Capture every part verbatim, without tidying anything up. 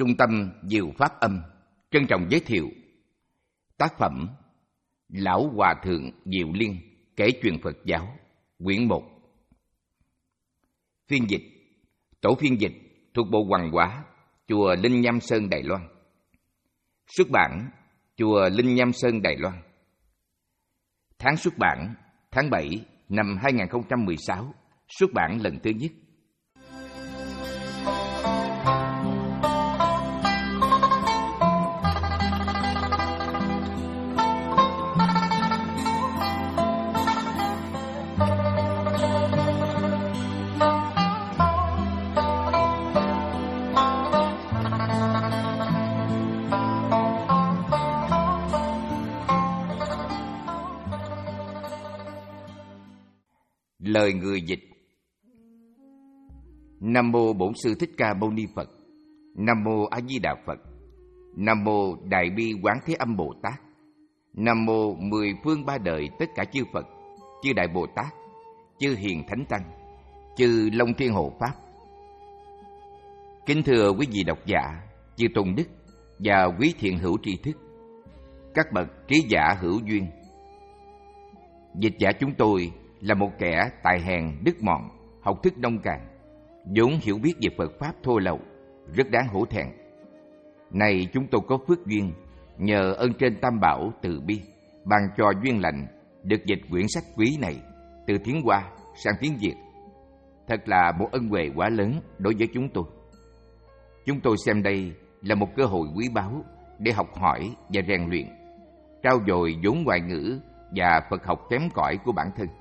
Trung tâm Diệu Pháp Âm trân trọng giới thiệu tác phẩm Lão Hòa Thượng Diệu Liên kể chuyện Phật giáo, quyển một. Phiên dịch, tổ phiên dịch thuộc Bộ Hoằng Hóa, Chùa Linh Nham Sơn, Đài Loan. Xuất bản Chùa Linh Nham Sơn, Đài Loan. Tháng xuất bản tháng bảy năm hai nghìn không trăm mười sáu, xuất bản lần thứ nhất. Lời người dịch. Nam mô Bổn Sư Thích Ca Mâu Ni Phật. Nam mô A Di Đà Phật. Nam mô Đại Bi Quán Thế Âm Bồ Tát. Nam mô mười phương ba đời tất cả chư Phật, chư Đại Bồ Tát, chư Hiền Thánh Tăng, chư Long Thiên Hộ Pháp. Kính thưa quý vị độc giả, chư tôn đức và quý thiện hữu tri thức, các bậc trí giả hữu duyên. Dịch giả chúng tôi là một kẻ tài hèn đức mọn, học thức nông cạn, vốn hiểu biết về Phật Pháp thô lậu, rất đáng hổ thẹn. Nay chúng tôi có phước duyên, nhờ ơn trên Tam Bảo từ bi, ban cho duyên lành, được dịch quyển sách quý này từ tiếng Hoa sang tiếng Việt. Thật là một ân huệ quá lớn đối với chúng tôi. Chúng tôi xem đây là một cơ hội quý báu để học hỏi và rèn luyện, trau dồi vốn ngoại ngữ và Phật học kém cỏi của bản thân.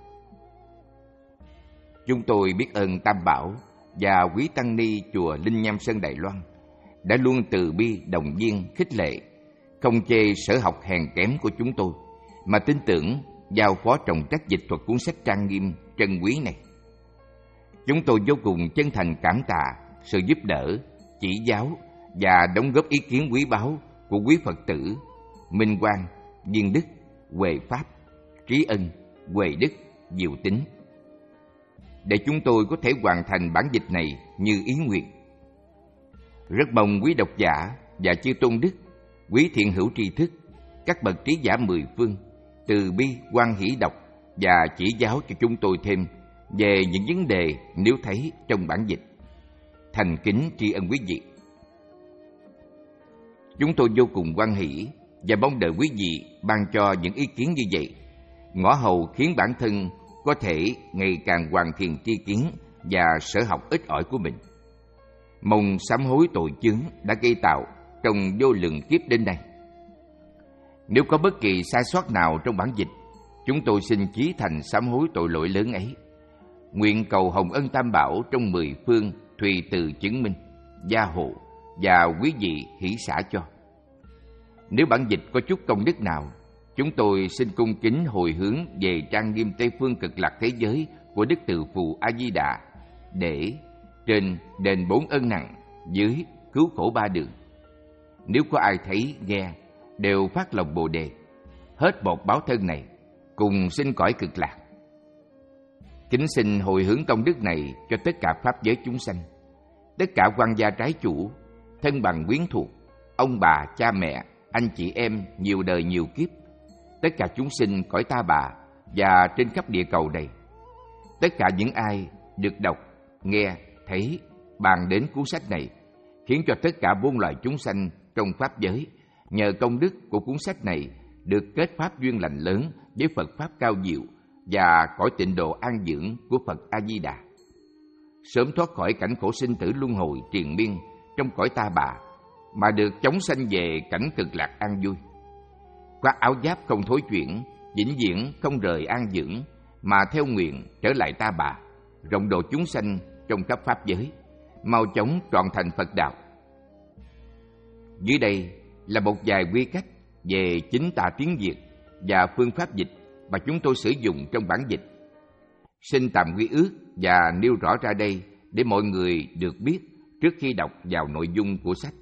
Chúng tôi biết ơn Tam Bảo và quý tăng ni chùa Linh Nham Sơn, Đài Loan đã luôn từ bi động viên khích lệ, không chê sở học hèn kém của chúng tôi, mà tin tưởng giao phó trọng trách dịch thuật cuốn sách trang nghiêm trân quý này. Chúng tôi vô cùng chân thành cảm tạ sự giúp đỡ, chỉ giáo và đóng góp ý kiến quý báu của quý Phật tử Minh Quang, Viên Đức, Huệ Pháp, Trí Ân, Huệ Đức, Diệu Tính, để chúng tôi có thể hoàn thành bản dịch này như ý nguyện. Rất mong quý độc giả và chư tôn đức, quý thiện hữu tri thức, các bậc trí giả mười phương từ bi hoan hỷ đọc và chỉ giáo cho chúng tôi thêm về những vấn đề nếu thấy trong bản dịch. Thành kính tri ân quý vị. Chúng tôi vô cùng hoan hỷ và mong đợi quý vị ban cho những ý kiến như vậy, ngõ hầu khiến bản thân có thể ngày càng hoàn thiện tri kiến và sở học ít ỏi của mình. Mong sám hối tội chướng đã gây tạo trong vô lượng kiếp đến nay. Nếu có bất kỳ sai sót nào trong bản dịch, chúng tôi xin chí thành sám hối tội lỗi lớn ấy. Nguyện cầu hồng ân Tam Bảo trong mười phương tùy từ chứng minh, gia hộ và quý vị hỷ xả cho. Nếu bản dịch có chút công đức nào, chúng tôi xin cung kính hồi hướng về trang nghiêm Tây phương cực lạc thế giới của Đức Từ Phụ A Di Đà, để trên đền bốn ân nặng, dưới cứu khổ ba đường. Nếu có ai thấy nghe đều phát lòng Bồ đề, hết một báo thân này cùng sinh cõi cực lạc. Kính xin hồi hướng công đức này cho tất cả pháp giới chúng sanh, tất cả quan gia trái chủ, thân bằng quyến thuộc, ông bà, cha mẹ, anh chị em nhiều đời nhiều kiếp, tất cả chúng sinh cõi Ta Bà và trên khắp địa cầu này, tất cả những ai được đọc, nghe, thấy, bàn đến cuốn sách này, khiến cho tất cả muôn loài chúng sanh trong pháp giới nhờ công đức của cuốn sách này được kết pháp duyên lành lớn với Phật pháp cao diệu và cõi tịnh độ an dưỡng của Phật A Di Đà, sớm thoát khỏi cảnh khổ sinh tử luân hồi triền miên trong cõi Ta Bà, mà được chóng sanh về cảnh cực lạc an vui. Khoác áo giáp không thối chuyển, vĩnh viễn không rời an dưỡng, mà theo nguyện trở lại Ta Bà, rộng độ chúng sanh trong khắp pháp giới, mau chóng trọn thành Phật đạo. Dưới đây là một vài quy cách về chính tả tiếng Việt và phương pháp dịch mà chúng tôi sử dụng trong bản dịch. Xin tạm quy ước và nêu rõ ra đây để mọi người được biết trước khi đọc vào nội dung của sách.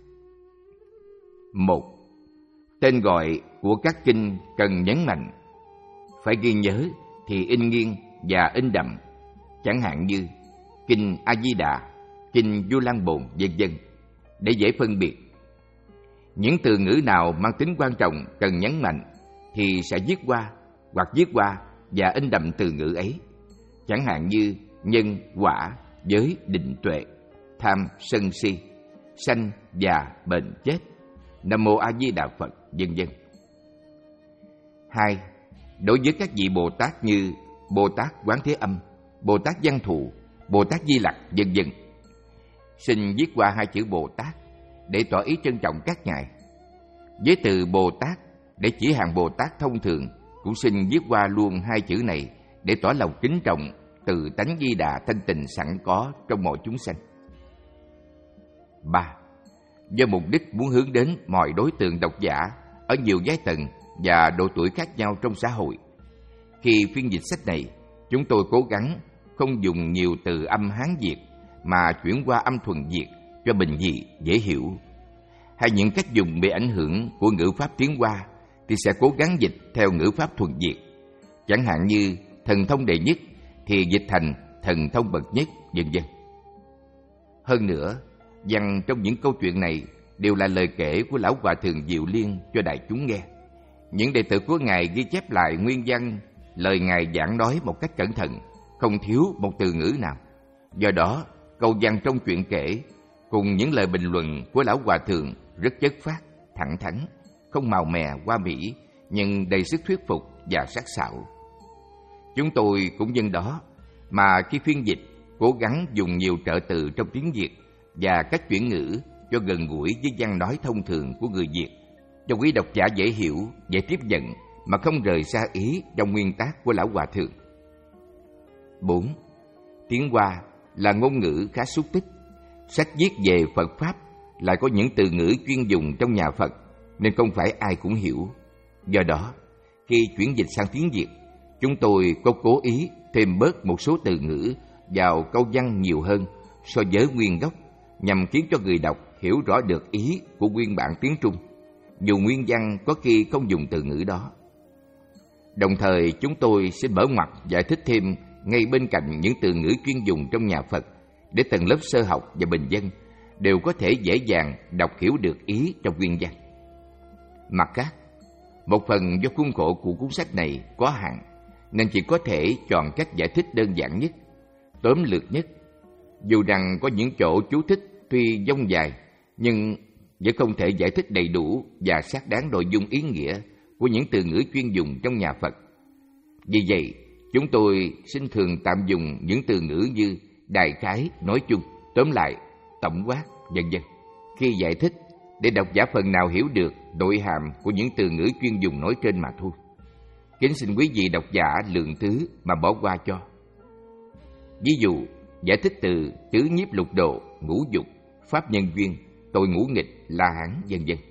Một. Tên gọi của các kinh cần nhấn mạnh. Phải ghi nhớ thì in nghiêng và in đậm, chẳng hạn như Kinh A Di Đà, Kinh Du Lan Bồn, vân vân, để dễ phân biệt Những từ ngữ nào mang tính quan trọng cần nhấn mạnh thì sẽ viết qua hoặc viết qua và in đậm từ ngữ ấy. Chẳng hạn như nhân, quả, giới, định, tuệ, tham, sân, si, sanh, già, bệnh, chết, Nam Mô A Di Đà Phật, vân vân. Hai, đối với các vị Bồ Tát như Bồ Tát Quán Thế Âm, Bồ Tát Văn Thù, Bồ Tát Di Lặc, vân vân, xin viết qua hai chữ Bồ Tát để tỏ ý trân trọng các ngài. Với từ Bồ Tát để chỉ hàng Bồ Tát thông thường cũng xin viết qua luôn hai chữ này để tỏ lòng kính trọng từ tánh Di Đà thanh tịnh sẵn có trong mọi chúng sanh. Ba, do mục đích muốn hướng đến mọi đối tượng độc giả ở nhiều giai tầng và độ tuổi khác nhau trong xã hội, khi phiên dịch sách này, chúng tôi cố gắng không dùng nhiều từ âm Hán Việt mà chuyển qua âm thuần Việt cho bình dị, dễ hiểu. Hay những cách dùng bị ảnh hưởng của ngữ pháp tiến Hoa thì sẽ cố gắng dịch theo ngữ pháp thuần Việt. Chẳng hạn như thần thông đệ nhất thì dịch thành thần thông bậc nhất, vân vân. Hơn nữa, văn trong những câu chuyện này đều là lời kể của Lão Hòa Thượng Diệu Liên cho đại chúng nghe. Những đệ tử của Ngài ghi chép lại nguyên văn, lời Ngài giảng nói một cách cẩn thận, không thiếu một từ ngữ nào. Do đó, câu văn trong chuyện kể cùng những lời bình luận của Lão Hòa Thượng rất chất phác, thẳng thắn, không màu mè hoa mỹ, nhưng đầy sức thuyết phục và sắc sảo. Chúng tôi cũng nhân đó mà khi phiên dịch cố gắng dùng nhiều trợ từ trong tiếng Việt và cách chuyển ngữ cho gần gũi với văn nói thông thường của người Việt, cho quý độc giả dễ hiểu, dễ tiếp nhận mà không rời xa ý trong nguyên tác của Lão Hòa Thượng. Bốn, tiếng Hoa là ngôn ngữ khá xúc tích. Sách viết về Phật Pháp lại có những từ ngữ chuyên dùng trong nhà Phật nên không phải ai cũng hiểu. Do đó, khi chuyển dịch sang tiếng Việt, chúng tôi có cố ý thêm bớt một số từ ngữ vào câu văn nhiều hơn so với nguyên gốc, nhằm khiến cho người đọc hiểu rõ được ý của nguyên bản tiếng Trung, dù nguyên văn có khi không dùng từ ngữ đó. Đồng thời, chúng tôi sẽ mở ngoặt giải thích thêm ngay bên cạnh những từ ngữ chuyên dùng trong nhà Phật để tầng lớp sơ học và bình dân đều có thể dễ dàng đọc hiểu được ý trong nguyên văn. Mặt khác, một phần do khuôn khổ của cuốn sách này có hạn nên chỉ có thể chọn cách giải thích đơn giản nhất, tóm lược nhất. Dù rằng có những chỗ chú thích tuy dông dài, nhưng vẫn không thể giải thích đầy đủ và xác đáng nội dung ý nghĩa của những từ ngữ chuyên dùng trong nhà Phật. Vì vậy, chúng tôi xin thường tạm dùng những từ ngữ như đại khái, nói chung, tóm lại, tổng quát, vân vân khi giải thích, để độc giả phần nào hiểu được nội hàm của những từ ngữ chuyên dùng nói trên mà thôi. Kính xin quý vị độc giả lượng thứ mà bỏ qua cho. Ví dụ, giải thích từ tứ nhiếp lục độ, ngũ dục, pháp nhân duyên, tội ngũ nghịch, la hán, vân vân.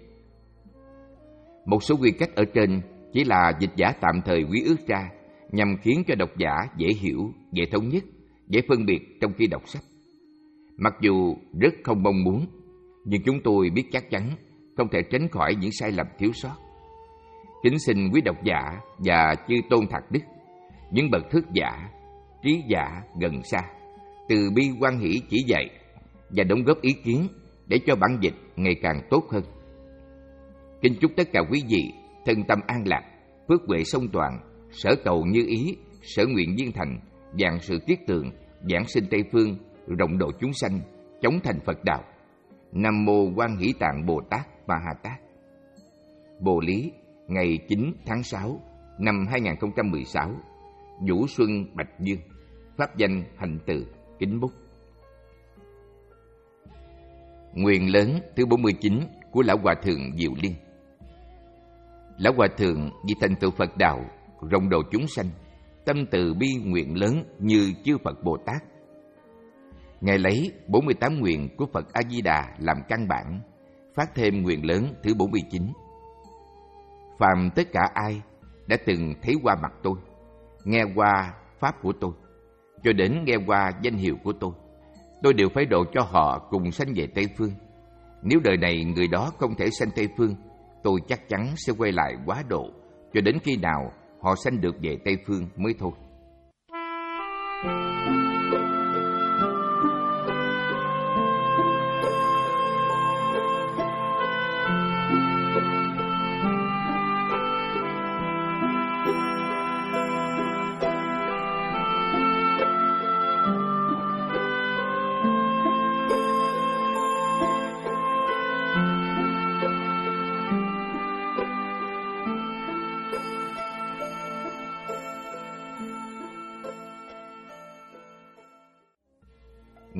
Một số quy cách ở trên chỉ là dịch giả tạm thời quy ước ra nhằm khiến cho độc giả dễ hiểu, dễ thống nhất, dễ phân biệt trong khi đọc sách. Mặc dù rất không mong muốn, nhưng chúng tôi biết chắc chắn không thể tránh khỏi những sai lầm thiếu sót. Kính xin quý độc giả và chư tôn thạc đức, những bậc thức giả, trí giả gần xa, từ bi hoan hỷ chỉ dạy và đóng góp ý kiến để cho bản dịch ngày càng tốt hơn. Kính chúc tất cả quý vị thân tâm an lạc, phước huệ song toàn, sở cầu như ý, sở nguyện viên thành, vạn sự tiết tường, giảng sinh Tây phương, rộng độ chúng sanh, chống thành Phật đạo. Nam mô Quan Hỷ Tạng Bồ Tát Ma Ha Tát. Bồ Lý, ngày chín tháng sáu năm hai nghìn không trăm mười sáu, Vũ Xuân Bạch Dương, pháp danh Hành Từ, kính bút. Nguyện lớn thứ bốn mươi chín của Lão Hòa Thượng Diệu Liên. Lão Hòa Thượng vì thành tựu Phật đạo, rộng độ chúng sanh, tâm từ bi nguyện lớn như chư Phật Bồ Tát. Ngài lấy bốn mươi tám nguyện của Phật A Di Đà làm căn bản, phát thêm nguyện lớn thứ bốn mươi chín. Phàm tất cả ai đã từng thấy qua mặt tôi, nghe qua pháp của tôi, cho đến nghe qua danh hiệu của tôi, tôi đều phải độ cho họ cùng sanh về Tây phương. Nếu đời này người đó không thể sanh Tây phương, tôi chắc chắn sẽ quay lại hóa độ cho đến khi nào họ sanh được về Tây phương mới thôi.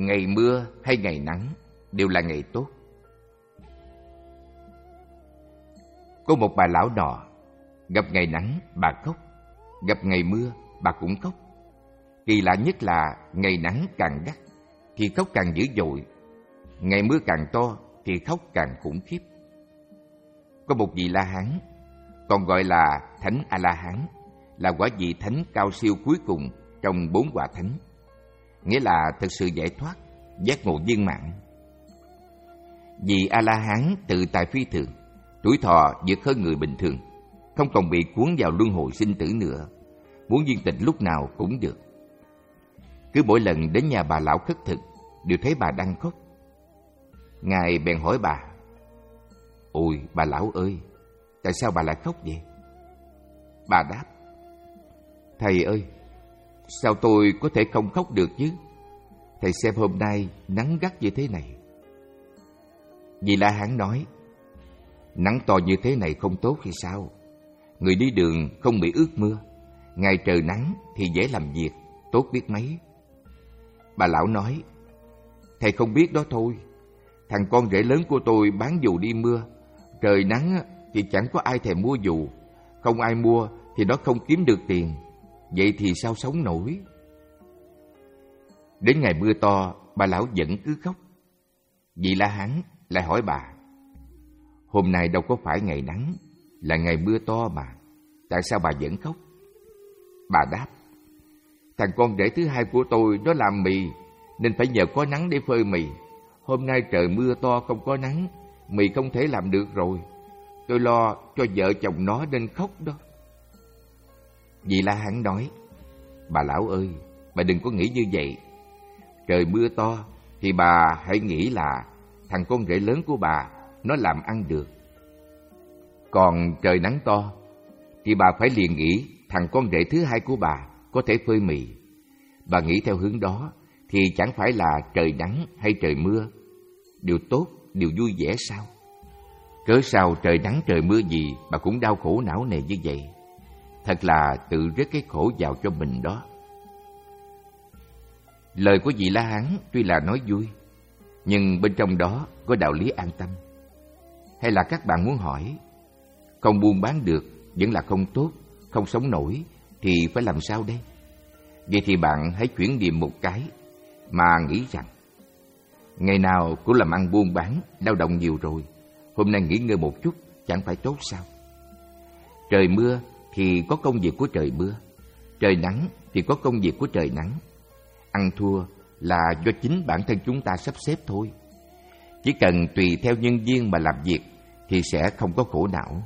ngày mưa hay ngày nắng đều là ngày tốt. Có một bà lão nọ, gặp ngày nắng bà khóc, gặp ngày mưa bà cũng khóc. Kỳ lạ nhất là ngày nắng càng gắt thì khóc càng dữ dội, ngày mưa càng to thì khóc càng khủng khiếp. Có một vị La Hán, còn gọi là Thánh A-la-hán, là quả vị thánh cao siêu cuối cùng trong bốn quả thánh, nghĩa là thực sự giải thoát, giác ngộ viên mãn. Vị A-la-hán tự tại phi thường, tuổi thọ vượt hơn người bình thường, không còn bị cuốn vào luân hồi sinh tử nữa, muốn viên tịch lúc nào cũng được. Cứ mỗi lần đến nhà bà lão khất thực, đều thấy bà đang khóc. Ngài bèn hỏi bà: "Ôi bà lão ơi, tại sao bà lại khóc vậy?" Bà đáp: "Thầy ơi, sao tôi có thể không khóc được chứ? Thầy xem hôm nay nắng gắt như thế này." Vị La Hán nói: "Nắng to như thế này không tốt hay sao? Người đi đường không bị ướt mưa, ngày trời nắng thì dễ làm việc, tốt biết mấy." Bà lão nói: "Thầy không biết đó thôi. Thằng con rể lớn của tôi bán dù đi mưa, trời nắng thì chẳng có ai thèm mua dù, không ai mua thì nó không kiếm được tiền, vậy thì sao sống nổi?" Đến ngày mưa to, bà lão vẫn cứ khóc. Vị La Hán lại hỏi bà: "Hôm nay đâu có phải ngày nắng, là ngày mưa to mà, tại sao bà vẫn khóc?" Bà đáp: "Thằng con rể thứ hai của tôi nó làm mì, nên phải nhờ có nắng để phơi mì. Hôm nay trời mưa to không có nắng, mì không thể làm được rồi. Tôi lo cho vợ chồng nó nên khóc đó." Vị La Hán nói: "Bà lão ơi, bà đừng có nghĩ như vậy. Trời mưa to thì bà hãy nghĩ là thằng con rể lớn của bà nó làm ăn được. Còn trời nắng to thì bà phải liền nghĩ thằng con rể thứ hai của bà có thể phơi mì. Bà nghĩ theo hướng đó thì chẳng phải là trời nắng hay trời mưa điều tốt, điều vui vẻ sao? Cớ sao trời nắng trời mưa gì bà cũng đau khổ não nề như vậy? Thật là tự rước cái khổ vào cho mình đó." Lời của vị La Hán tuy là nói vui, nhưng bên trong đó có đạo lý an tâm. Hay là các bạn muốn hỏi, không buôn bán được vẫn là không tốt, không sống nổi thì phải làm sao đây? Vậy thì bạn hãy chuyển niệm một cái mà nghĩ rằng ngày nào cũng làm ăn buôn bán, lao động nhiều rồi, hôm nay nghỉ ngơi một chút chẳng phải tốt sao? Trời mưa thì có công việc của trời mưa, trời nắng thì có công việc của trời nắng. Ăn thua là do chính bản thân chúng ta sắp xếp thôi. Chỉ cần tùy theo nhân duyên mà làm việc thì sẽ không có khổ não.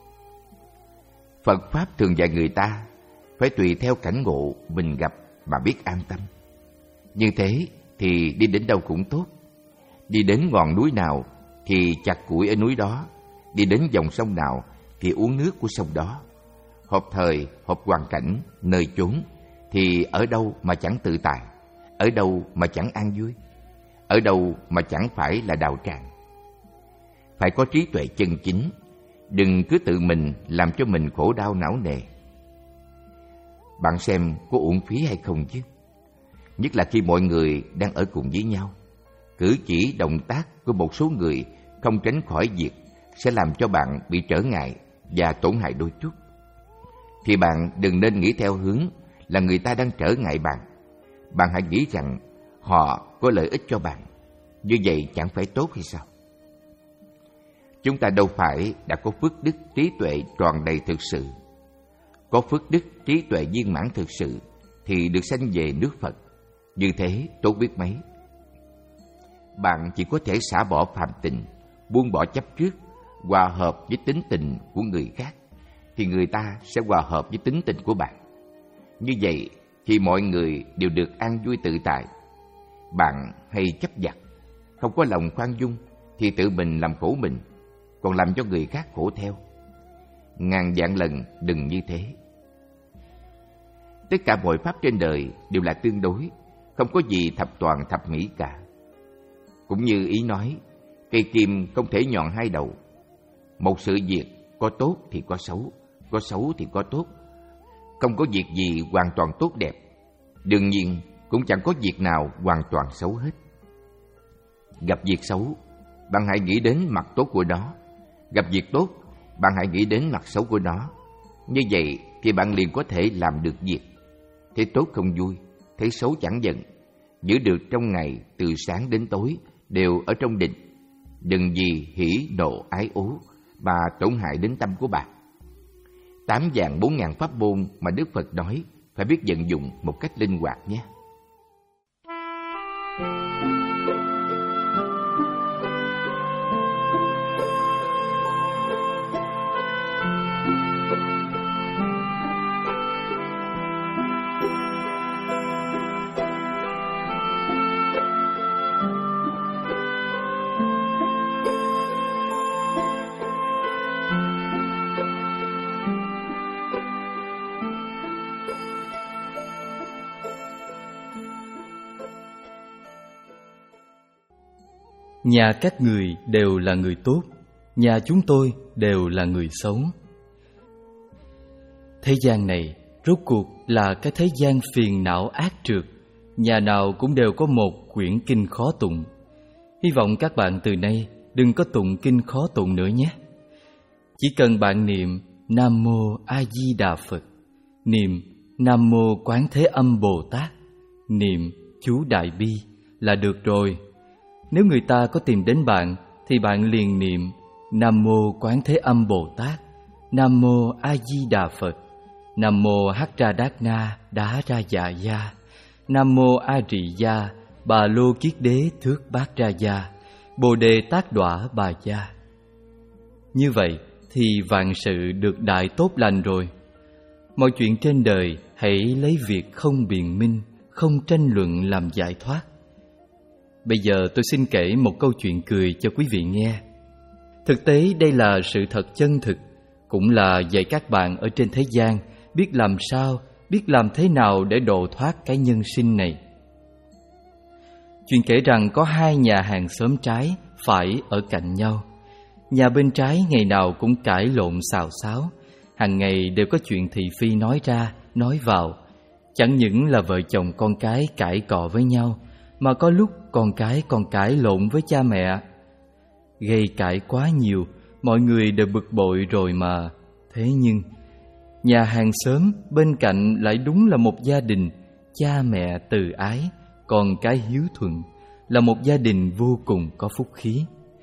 Phật Pháp thường dạy người ta phải tùy theo cảnh ngộ mình gặp mà biết an tâm. Như thế thì đi đến đâu cũng tốt. Đi đến ngọn núi nào thì chặt củi ở núi đó, đi đến dòng sông nào thì uống nước của sông đó. Hợp thời, hợp hoàn cảnh, nơi chốn thì ở đâu mà chẳng tự tại, ở đâu mà chẳng an vui, ở đâu mà chẳng phải là đạo tràng. Phải có trí tuệ chân chính, đừng cứ tự mình làm cho mình khổ đau não nề. Bạn xem có uổng phí hay không chứ? Nhất là khi mọi người đang ở cùng với nhau, cử chỉ động tác của một số người không tránh khỏi việc sẽ làm cho bạn bị trở ngại và tổn hại đôi chút. Thì bạn đừng nên nghĩ theo hướng là người ta đang trở ngại bạn. Bạn hãy nghĩ rằng họ có lợi ích cho bạn. Như vậy chẳng phải tốt hay sao? Chúng ta đâu phải đã có phước đức trí tuệ tròn đầy thực sự. Có phước đức trí tuệ viên mãn thực sự thì được sanh về nước Phật. Như thế tốt biết mấy. Bạn chỉ có thể xả bỏ phàm tình, buông bỏ chấp trước, hòa hợp với tính tình của người khác, thì người ta sẽ hòa hợp với tính tình của bạn. Như vậy thì mọi người đều được an vui tự tại. Bạn hay chấp vặt, không có lòng khoan dung thì tự mình làm khổ mình, còn làm cho người khác khổ theo. Ngàn vạn lần đừng như thế. Tất cả mọi pháp trên đời đều là tương đối, không có gì thập toàn thập mỹ cả. Cũng như ý nói, cây kim không thể nhọn hai đầu. Một sự việc có tốt thì có xấu, có xấu thì có tốt. Không có việc gì hoàn toàn tốt đẹp. Đương nhiên cũng chẳng có việc nào hoàn toàn xấu hết. gặp việc xấu, bạn hãy nghĩ đến mặt tốt của nó. Gặp việc tốt, bạn hãy nghĩ đến mặt xấu của nó. Như vậy thì bạn liền có thể làm được việc. Thấy tốt không vui, thấy xấu chẳng giận. Giữ được trong ngày từ sáng đến tối đều ở trong định. Đừng vì hỉ nộ ái ố mà tổn hại đến tâm của bạn. Tám vạn bốn ngàn pháp môn mà Đức Phật nói phải biết vận dụng một cách linh hoạt nhé. Nhà các người đều là người tốt, nhà chúng tôi đều là người xấu. Thế gian này rốt cuộc là cái thế gian phiền não ác trượt, nhà nào cũng đều có một quyển kinh khó tụng. Hy vọng các bạn từ nay đừng có tụng kinh khó tụng nữa nhé. Chỉ cần bạn niệm Nam Mô A Di Đà Phật, niệm Nam Mô Quán Thế Âm Bồ Tát, niệm chú Đại Bi là được rồi. Nếu người ta có tìm đến bạn thì bạn liền niệm Nam Mô Quán Thế Âm Bồ Tát, Nam Mô A Di Đà Phật, Nam Mô Hắc Ra Đát Na Đá Ra Dạ Gia, Nam Mô A Rị Gia Bà Lô Kiết Đế Thước Bát Ra Gia, Bồ Đề Tát Đọa Bà Gia. Như vậy thì vạn sự được đại tốt lành rồi. Mọi chuyện trên đời hãy lấy việc không biện minh, không tranh luận làm giải thoát. Bây giờ tôi xin kể một câu chuyện cười cho quý vị nghe. Thực tế đây là sự thật chân thực, cũng là dạy các bạn ở trên thế gian biết làm sao, biết làm thế nào để độ thoát cái nhân sinh này. Chuyện kể rằng có hai nhà hàng xóm trái phải ở cạnh nhau. Nhà bên trái ngày nào cũng cãi lộn xào xáo, hàng ngày đều có chuyện thị phi nói ra, nói vào. Chẳng những là vợ chồng con cái cãi cọ với nhau, mà có lúc con cái còn cãi lộn với cha mẹ. Gây cãi quá nhiều, mọi người đều bực bội rồi mà. Thế nhưng nhà hàng xóm bên cạnh lại đúng là một gia đình cha mẹ từ ái, con cái hiếu thuận, là một gia đình vô cùng có phúc khí.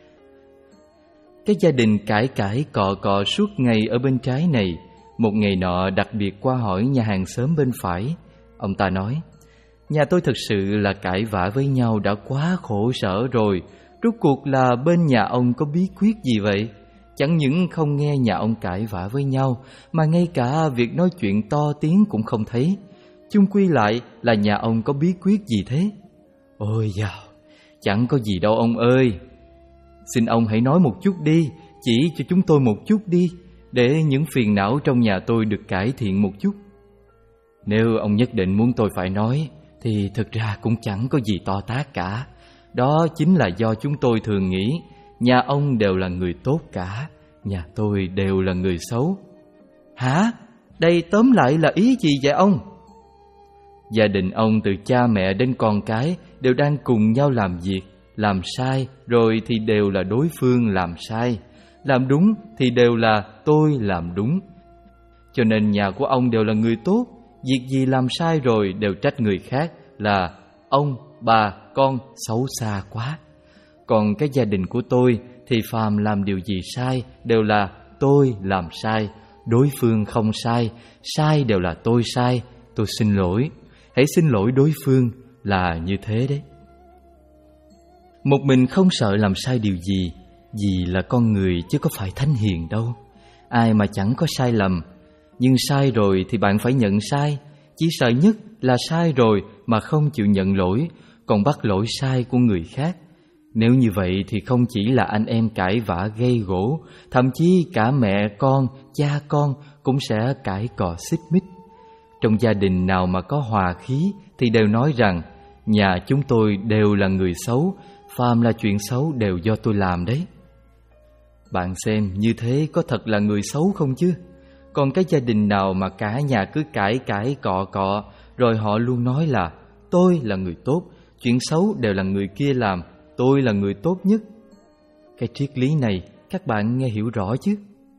Cái gia đình cãi cãi cọ cọ suốt ngày ở bên trái này, một ngày nọ đặc biệt qua hỏi nhà hàng xóm bên phải. Ông ta nói: nhà tôi thực sự là cãi vã với nhau đã quá khổ sở rồi. Rốt cuộc là bên nhà ông có bí quyết gì vậy? Chẳng những không nghe nhà ông cãi vã với nhau, mà ngay cả việc nói chuyện to tiếng cũng không thấy. Chung quy lại là nhà ông có bí quyết gì thế? Ôi dào, chẳng có gì đâu ông ơi. Xin ông hãy nói một chút đi, chỉ cho chúng tôi một chút đi, để những phiền não trong nhà tôi được cải thiện một chút. Nếu ông nhất định muốn tôi phải nói, thì thực ra cũng chẳng có gì to tát cả. Đó chính là do chúng tôi thường nghĩ nhà ông đều là người tốt cả, nhà tôi đều là người xấu. Hả? Đây tóm lại là ý gì vậy ông? Gia đình ông từ cha mẹ đến con cái đều đang cùng nhau làm việc, làm sai rồi thì đều là đối phương làm sai, làm đúng thì đều là tôi làm đúng. Cho nên nhà của ông đều là người tốt, việc gì làm sai rồi đều trách người khác là ông, bà, con xấu xa quá. Còn cái gia đình của tôi thì phàm làm điều gì sai đều là tôi làm sai, đối phương không sai, sai đều là tôi sai, tôi xin lỗi, hãy xin lỗi đối phương, là như thế đấy. Một mình không sợ làm sai điều gì, vì là con người chứ có phải thánh hiền đâu. Ai mà chẳng có sai lầm, nhưng sai rồi thì bạn phải nhận sai. Chỉ sợ nhất là sai rồi mà không chịu nhận lỗi, còn bắt lỗi sai của người khác. Nếu như vậy thì không chỉ là anh em cãi vã gây gổ, thậm chí cả mẹ con, cha con cũng sẽ cãi cọ xích mích. Trong gia đình nào mà có hòa khí thì đều nói rằng nhà chúng tôi đều là người xấu, phàm là chuyện xấu đều do tôi làm đấy. Bạn xem như thế có thật là người xấu không chứ? Còn cái gia đình nào mà cả nhà cứ cãi cãi cọ cọ, rồi họ luôn nói là tôi là người tốt, chuyện xấu đều là người kia làm, tôi là người tốt nhất. Cái triết lý này các bạn nghe hiểu rõ chứ?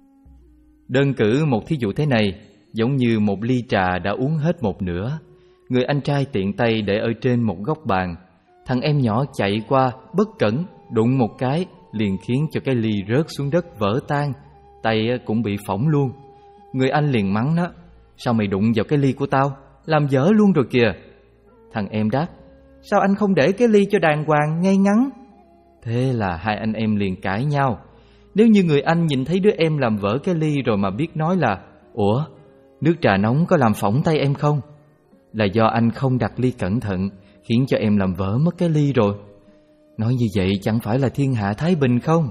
Đơn cử một thí dụ thế này, giống như một ly trà đã uống hết một nửa. Người anh trai tiện tay để ở trên một góc bàn. Thằng em nhỏ chạy qua bất cẩn, đụng một cái, liền khiến cho cái ly rớt xuống đất vỡ tan, tay cũng bị phỏng luôn. Người anh liền mắng nó: sao mày đụng vào cái ly của tao, làm dở luôn rồi kìa. Thằng em đáp: sao anh không để cái ly cho đàng hoàng ngay ngắn? Thế là hai anh em liền cãi nhau. Nếu như người anh nhìn thấy đứa em làm vỡ cái ly rồi mà biết nói là: ủa, nước trà nóng có làm phỏng tay em không? Là do anh không đặt ly cẩn thận, khiến cho em làm vỡ mất cái ly rồi. Nói như vậy chẳng phải là thiên hạ thái bình không?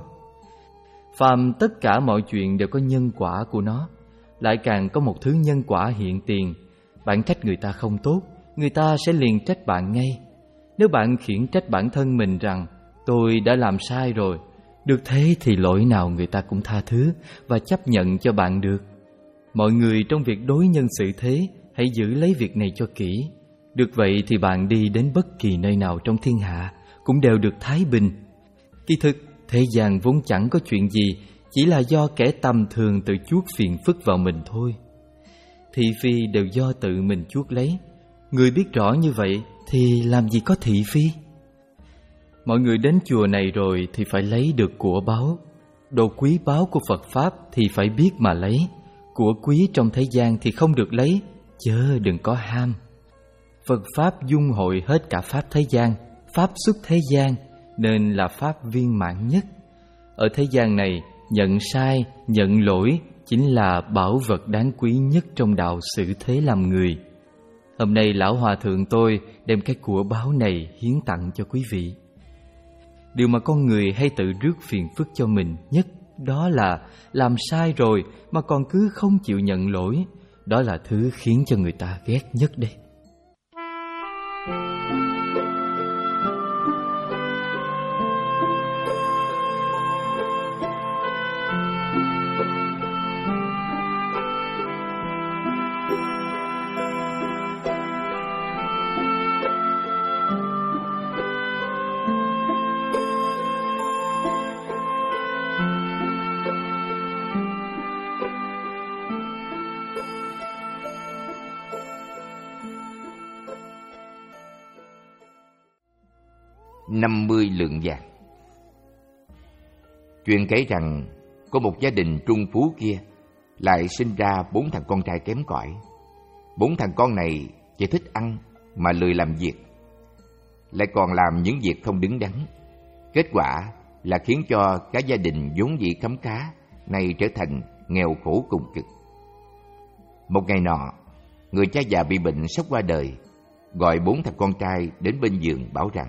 Phàm tất cả mọi chuyện đều có nhân quả của nó. Lại càng có một thứ nhân quả hiện tiền. Bạn trách người ta không tốt, người ta sẽ liền trách bạn ngay. Nếu bạn khiển trách bản thân mình rằng tôi đã làm sai rồi, được thế thì lỗi nào người ta cũng tha thứ và chấp nhận cho bạn được. Mọi người trong việc đối nhân xử thế hãy giữ lấy việc này cho kỹ. Được vậy thì bạn đi đến bất kỳ nơi nào trong thiên hạ cũng đều được thái bình. Kỳ thực, thế gian vốn chẳng có chuyện gì, chỉ là do kẻ tầm thường tự chuốc phiền phức vào mình thôi. Thị phi đều do tự mình chuốc lấy. Người biết rõ như vậy thì làm gì có thị phi? Mọi người đến chùa này rồi thì phải lấy được của báu. Đồ quý báu của Phật Pháp thì phải biết mà lấy. Của quý trong thế gian thì không được lấy, chớ đừng có ham. Phật Pháp dung hội hết cả Pháp thế gian, Pháp xuất thế gian, nên là Pháp viên mãn nhất. Ở thế gian này, nhận sai, nhận lỗi chính là bảo vật đáng quý nhất trong đạo xử thế làm người. Hôm nay Lão Hòa Thượng tôi đem cái của báu này hiến tặng cho quý vị. Điều mà con người hay tự rước phiền phức cho mình nhất, đó là làm sai rồi mà còn cứ không chịu nhận lỗi. Đó là thứ khiến cho người ta ghét nhất đấy. năm mươi lượng vàng. Chuyện kể rằng có một gia đình trung phú kia lại sinh ra bốn thằng con trai kém cỏi. Bốn thằng con này chỉ thích ăn mà lười làm việc, lại còn làm những việc không đứng đắn. Kết quả là khiến cho cả gia đình vốn dĩ khấm khá nay trở thành nghèo khổ cùng cực. Một ngày nọ, người cha già bị bệnh sắp qua đời, gọi bốn thằng con trai đến bên giường bảo rằng: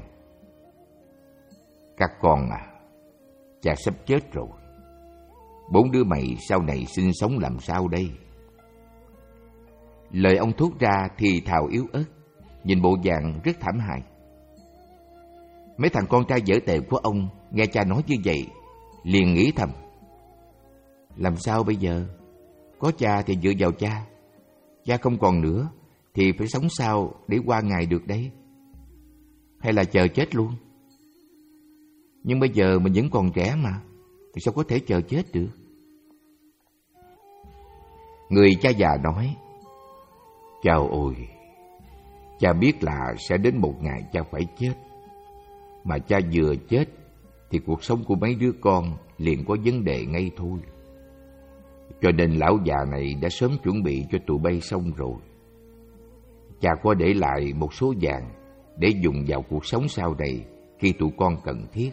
các con à, cha sắp chết rồi. Bốn đứa mày sau này sinh sống làm sao đây? Lời ông thốt ra thì thào yếu ớt, nhìn bộ dạng rất thảm hại. Mấy thằng con trai dở tệ của ông nghe cha nói như vậy, liền nghĩ thầm: làm sao bây giờ? Có cha thì dựa vào cha, cha không còn nữa thì phải sống sao để qua ngày được đấy? Hay là chờ chết luôn? Nhưng bây giờ mình vẫn còn trẻ mà, thì sao có thể chờ chết được? Người cha già nói: chao ôi, cha biết là sẽ đến một ngày cha phải chết. Mà cha vừa chết thì cuộc sống của mấy đứa con liền có vấn đề ngay thôi. Cho nên lão già này đã sớm chuẩn bị cho tụi bay xong rồi. Cha có để lại một số vàng để dùng vào cuộc sống sau này khi tụi con cần thiết.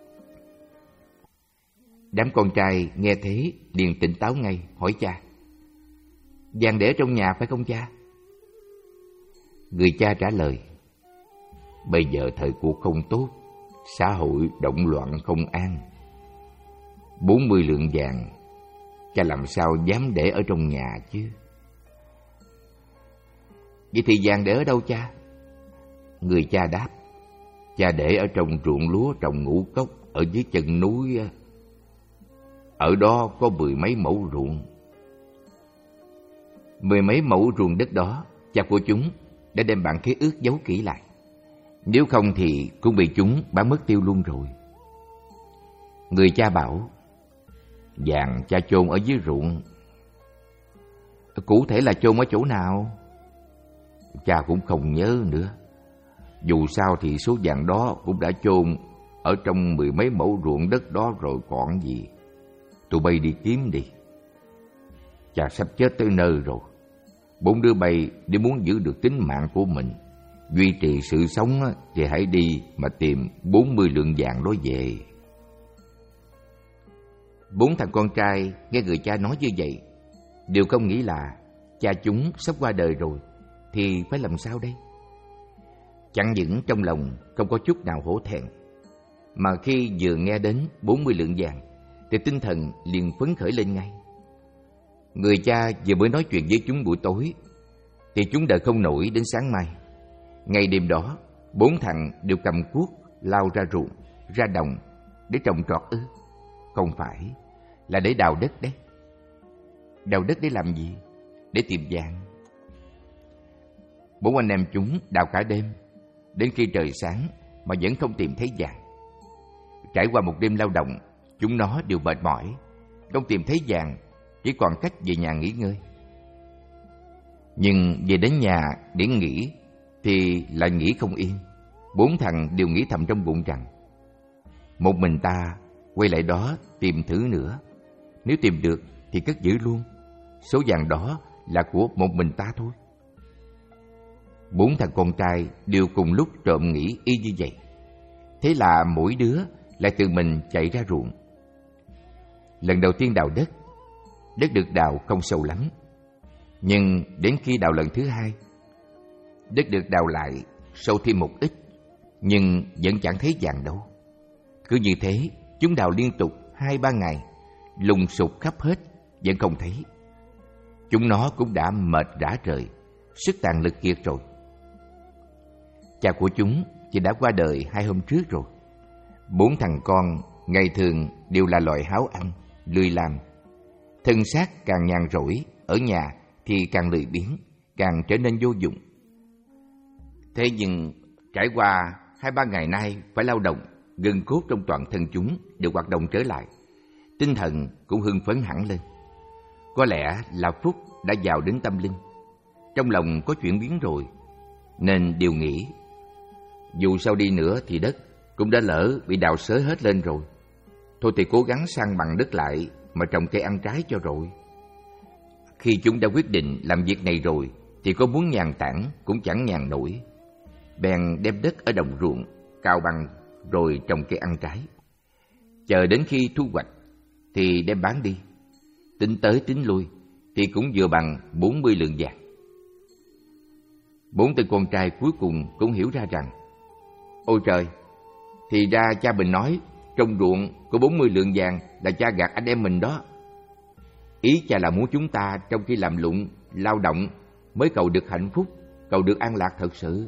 Đám con trai nghe thế liền tỉnh táo ngay, hỏi cha: vàng để trong nhà phải không cha? Người cha trả lời: bây giờ thời cuộc không tốt, xã hội động loạn không an. Bốn mươi lượng vàng, cha làm sao dám để ở trong nhà chứ? Vậy thì vàng để ở đâu cha? Người cha đáp: cha để ở trong ruộng lúa trồng ngũ cốc ở dưới chân núi. Ở đó có mười mấy mẫu ruộng. Mười mấy mẫu ruộng đất đó, cha của chúng đã đem bản khế ước giấu kỹ lại. Nếu không thì cũng bị chúng bán mất tiêu luôn rồi. Người cha bảo, vàng cha chôn ở dưới ruộng. Cụ thể là chôn ở chỗ nào? Cha cũng không nhớ nữa. Dù sao thì số vàng đó cũng đã chôn ở trong mười mấy mẫu ruộng đất đó rồi còn gì. Tụi bay đi kiếm đi. Cha sắp chết tới nơi rồi. Bốn đứa bay nếu muốn giữ được tính mạng của mình, duy trì sự sống thì hãy đi mà tìm bốn mươi lượng vàng đó về. Bốn thằng con trai nghe người cha nói như vậy, đều không nghĩ là cha chúng sắp qua đời rồi, thì phải làm sao đây? Chẳng những trong lòng không có chút nào hổ thẹn, mà khi vừa nghe đến bốn mươi lượng vàng thì tinh thần liền phấn khởi lên ngay. Người cha vừa mới nói chuyện với chúng buổi tối thì chúng đợi không nổi đến sáng mai. Ngày đêm đó, bốn thằng đều cầm cuốc lao ra ruộng, ra đồng để trồng trọt ư? Không phải, là để đào đất đấy. Đào đất để làm gì? Để tìm vàng. Bốn anh em chúng đào cả đêm, đến khi trời sáng mà vẫn không tìm thấy vàng. Trải qua một đêm lao động, chúng nó đều mệt mỏi, không tìm thấy vàng, chỉ còn cách về nhà nghỉ ngơi. Nhưng về đến nhà để nghỉ thì lại nghĩ không yên. Bốn thằng đều nghĩ thầm trong bụng rằng, một mình ta quay lại đó tìm thử nữa. Nếu tìm được thì cất giữ luôn. Số vàng đó là của một mình ta thôi. Bốn thằng con trai đều cùng lúc trộm nghĩ y như vậy. Thế là mỗi đứa lại tự mình chạy ra ruộng. Lần đầu tiên đào đất, đất được đào không sâu lắm. Nhưng đến khi đào lần thứ hai, đất được đào lại sâu thêm một ít, nhưng vẫn chẳng thấy vàng đâu. Cứ như thế, chúng đào liên tục hai ba ngày, lùng sục khắp hết, vẫn không thấy. Chúng nó cũng đã mệt rã rời, sức tàn lực kiệt rồi. Cha của chúng chỉ đã qua đời hai hôm trước rồi. Bốn thằng con ngày thường đều là loại háo ăn, lười làm. Thân xác càng nhàn rỗi, ở nhà thì càng lười biếng, càng trở nên vô dụng. Thế nhưng trải qua hai ba ngày nay phải lao động, gân cốt trong toàn thân chúng đều hoạt động trở lại. Tinh thần cũng hưng phấn hẳn lên. Có lẽ là phúc đã vào đến tâm linh. Trong lòng có chuyển biến rồi, nên đều nghĩ, dù sao đi nữa thì đất cũng đã lỡ bị đào xới hết lên rồi. Thôi thì cố gắng san bằng đất lại mà trồng cây ăn trái cho rồi. Khi chúng đã quyết định làm việc này rồi thì có muốn nhàn tản cũng chẳng nhàn nổi. Bèn đem đất ở đồng ruộng cào bằng rồi trồng cây ăn trái. Chờ đến khi thu hoạch thì đem bán đi. Tính tới tính lui thì cũng vừa bằng bốn mươi lượng vàng. Bốn tên con trai cuối cùng cũng hiểu ra rằng, ôi trời, thì ra cha mình nói trong ruộng có bốn mươi lượng vàng là cha gạt anh em mình đó. Ý cha là muốn chúng ta trong khi làm lụng, lao động mới cầu được hạnh phúc, cầu được an lạc thật sự.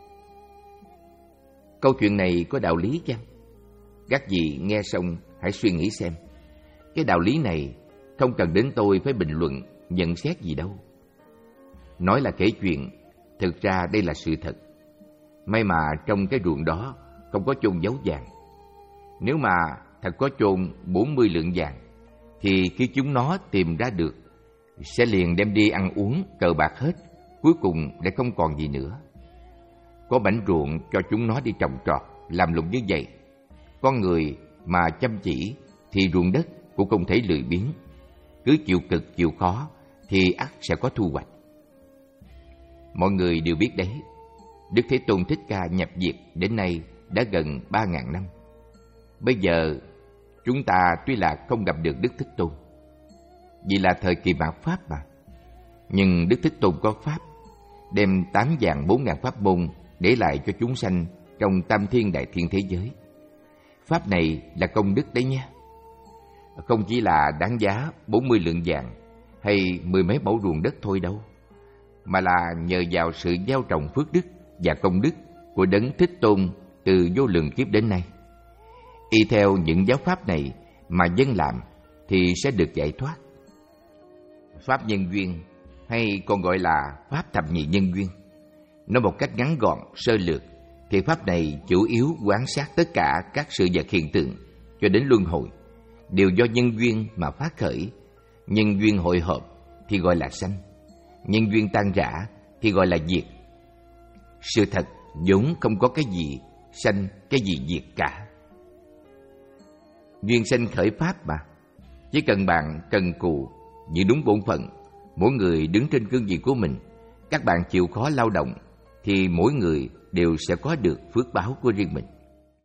Câu chuyện này có đạo lý chăng? Các vị nghe xong hãy suy nghĩ xem. Cái đạo lý này không cần đến tôi phải bình luận, nhận xét gì đâu. Nói là kể chuyện, thực ra đây là sự thật. May mà trong cái ruộng đó không có chôn giấu vàng. Nếu mà thật có chôn bốn mươi lượng vàng, thì khi chúng nó tìm ra được, sẽ liền đem đi ăn uống, cờ bạc hết, cuối cùng lại không còn gì nữa. Có mảnh ruộng cho chúng nó đi trồng trọt, làm lụng như vậy. Con người mà chăm chỉ thì ruộng đất cũng không thể lười biếng. Cứ chịu cực chịu khó thì ắt sẽ có thu hoạch. Mọi người đều biết đấy, Đức Thế Tôn Thích Ca nhập diệt đến nay đã gần ba ngàn năm. Bây giờ chúng ta tuy là không gặp được Đức Thích Tôn, vì là thời kỳ mạt Pháp mà, nhưng Đức Thích Tôn có Pháp, đem tám vạn bốn ngàn pháp môn để lại cho chúng sanh trong tam thiên đại thiên thế giới. Pháp này là công đức đấy nhé. Không chỉ là đáng giá bốn mươi lượng vàng hay mười mấy mẫu ruộng đất thôi đâu, mà là nhờ vào sự gieo trồng phước đức và công đức của Đấng Thích Tôn từ vô lượng kiếp đến nay. Y theo những giáo pháp này mà dân làm thì sẽ được giải thoát. Pháp nhân duyên hay còn gọi là pháp thập nhị nhân duyên, nói một cách ngắn gọn, sơ lược thì pháp này chủ yếu quan sát tất cả các sự vật hiện tượng cho đến luân hồi đều do nhân duyên mà phát khởi. Nhân duyên hội hợp thì gọi là sanh, nhân duyên tan rã thì gọi là diệt. Sự thật vốn không có cái gì sanh, cái gì diệt cả. Duyên sanh khởi pháp mà. Chỉ cần bạn cần cù, như đúng bổn phận, mỗi người đứng trên cương vị của mình, các bạn chịu khó lao động, thì mỗi người đều sẽ có được phước báo của riêng mình.